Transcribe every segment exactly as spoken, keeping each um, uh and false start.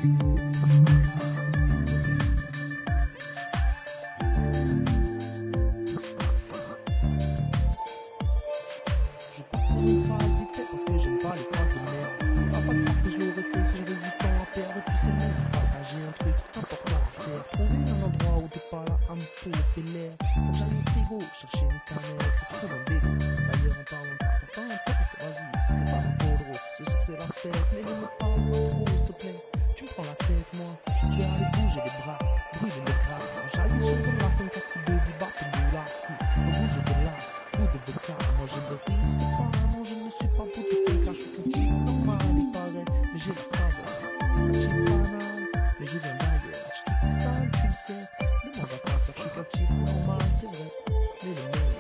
Une phrase vite fait parce que j'aime pas les phrases de merde. Il va pas croire que je l'aurais fait si j'avais du temps à perdre. Puis c'est même partager un truc important à faire. Trouver un endroit où t'es pas là à me pomper l'air. Faut que j'aille au frigo chercher une canette. Faut que je trouve un bédo. D'ailleurs en parlant de ça, t'as pas un pote, vas-y. T'es pas un peu drôle, ce soir c'est la fête. Mais ne me parle pas trop s'il te plaît. Tu me prends la tête moi. Je vais aller bouger les bras, brûler les bras. J'aille sur de la fin quatre coups de du bas, de là. Bouger de là, coup de vodka. Moi je ne risque pas. Je suis pas pour te faire car je suis un type normal, il paraît, mais j'ai la saveur. Un type banal, mais je viens d'ailleurs. Je quitte sale, tu le sais. Demande à ta sœur, je suis qu'un type normal, c'est vrai, mais le meilleur.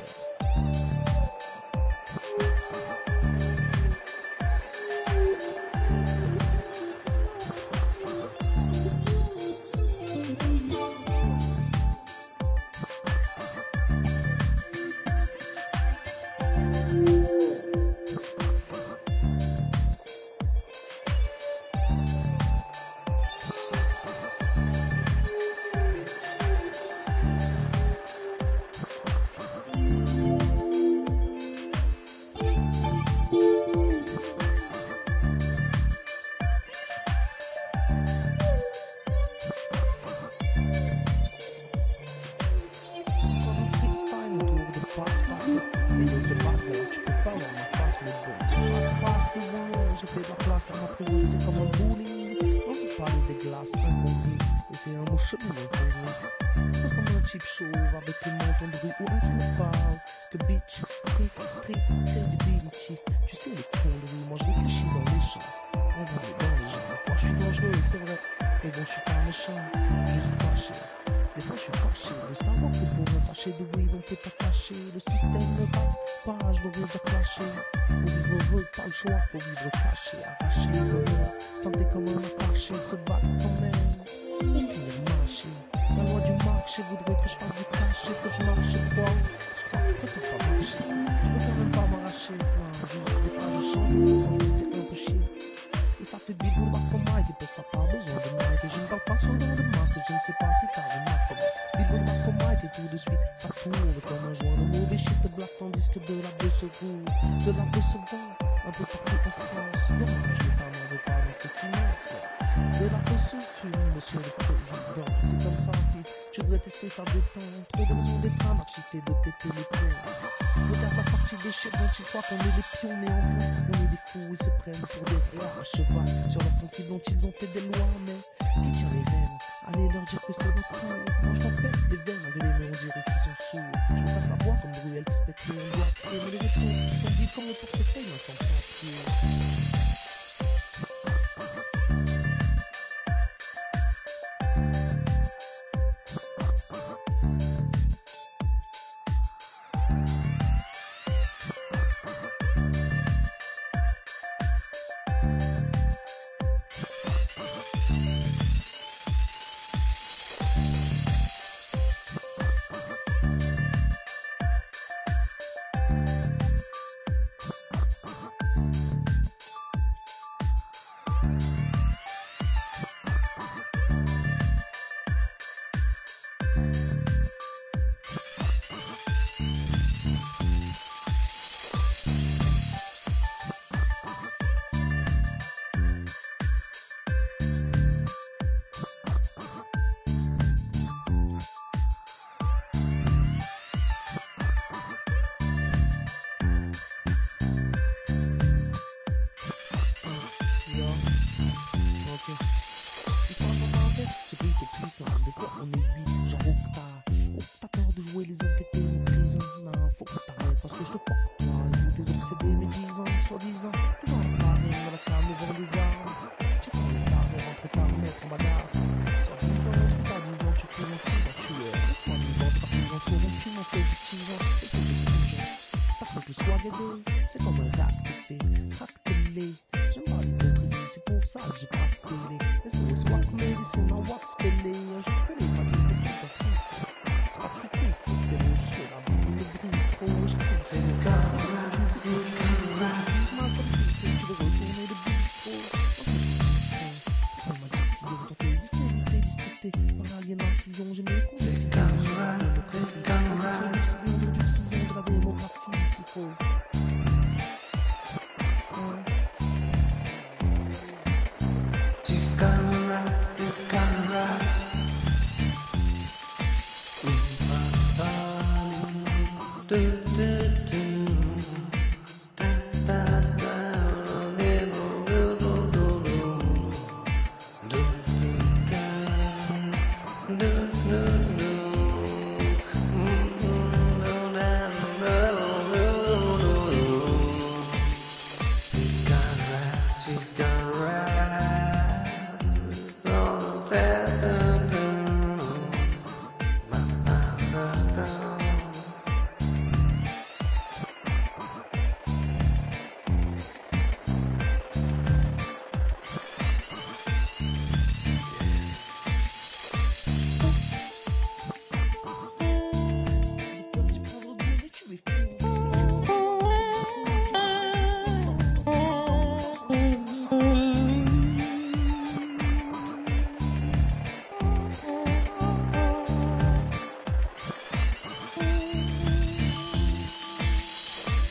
Mais yo c'est pas ça, tu peux pas voir ma face, mais bon. Passe, passe devant, j'ai fait de la place car ma présence c'est comme un bowling. Dans cette palais des glaces incongrue, et c'est un mot chelou incongru. Pas comme un cheap show avec le menton de rue ou un qui me parle. Que bitch, freak, street, credibility. Tu sais les cons de rue, moi je réfléchis dans les champs. On va aller dans les gens, des fois je suis dangereux, c'est vrai. Mais bon je suis pas méchant, juste fâché. Des fois je suis fâché de savoir que pour un sachet de weed on peut pas cacher. Le système ne va pas, je l'aurais déjà clashé. Pour vivre heureux, pas le choix, faut vivre caché. Arraché, l'honneur, feinté comme un attaché. Se battre quand même, et finir marcher. La loi du marché voudrait que je fasse du cachet. Que je marche quoi, je crois que je préfère pas marcher. Je peux quand même pas m'arracher. Non, juste des fois je chante, des fois je me fais un peu chier. Et ça fait vite pour battre comme Mike, et pour ça pas besoin de Mike. Et je ne parle pas souvent de Mike, et je ne sais pas si t'as remarqué comment Billboard battre comme Mike, et tout de suite ça tourne comme un joint de mauvais shit de black, tandis que de la bœuf se roule, de la bœuf se vend, un peu partout en France. Dommage, l'État n'en veut pas dans ses finances, mais de la bœuf se fume, monsieur le président. C'est comme ça que tu devrais tester sa détente. Trop de raisons d'être anarchiste et de péter les plombs. Regarde la partie des chefs dont ils croient qu'on est des pions, mais en vrai, on est des fous, ils se prennent pour des rois à cheval sur leurs principes dont ils ont fait des lois, mais qui tient les rênes? Allez leur dire que c'est le tour. Moi je m'appelle les veines avec les mains, on dirait qu'ils sont sourds. Je me passe la voix comme Bruel qui se pète les on doit faire, mais les réponses sont vides comme le portefeuille, mais sans papier. Des fois on est huit, genre octa octateur de jouer les entêtés en prison. Non, faut que t'arrêtes parce que je te fuck toi et tous tes obsédés médisants, soi-disant. T'es dans la farine, dans la cam devant les armes. Tu prends les stars et rentres ta mettre en bagarre. Soi-disant, t'as dix ans, tu crées mon petit en tueur. Laisse-moi une bande partisans seront tu m'en fais du tisan. Est-ce que t'es pigeon? T'as cru que le swag est deux, c'est comme un rap que fait, rap télé. J'aime pas l'hypocrisie, c'est pour ça que j'ai pas de télé. Laisse-moi swag, mais laissez ma wax pelée.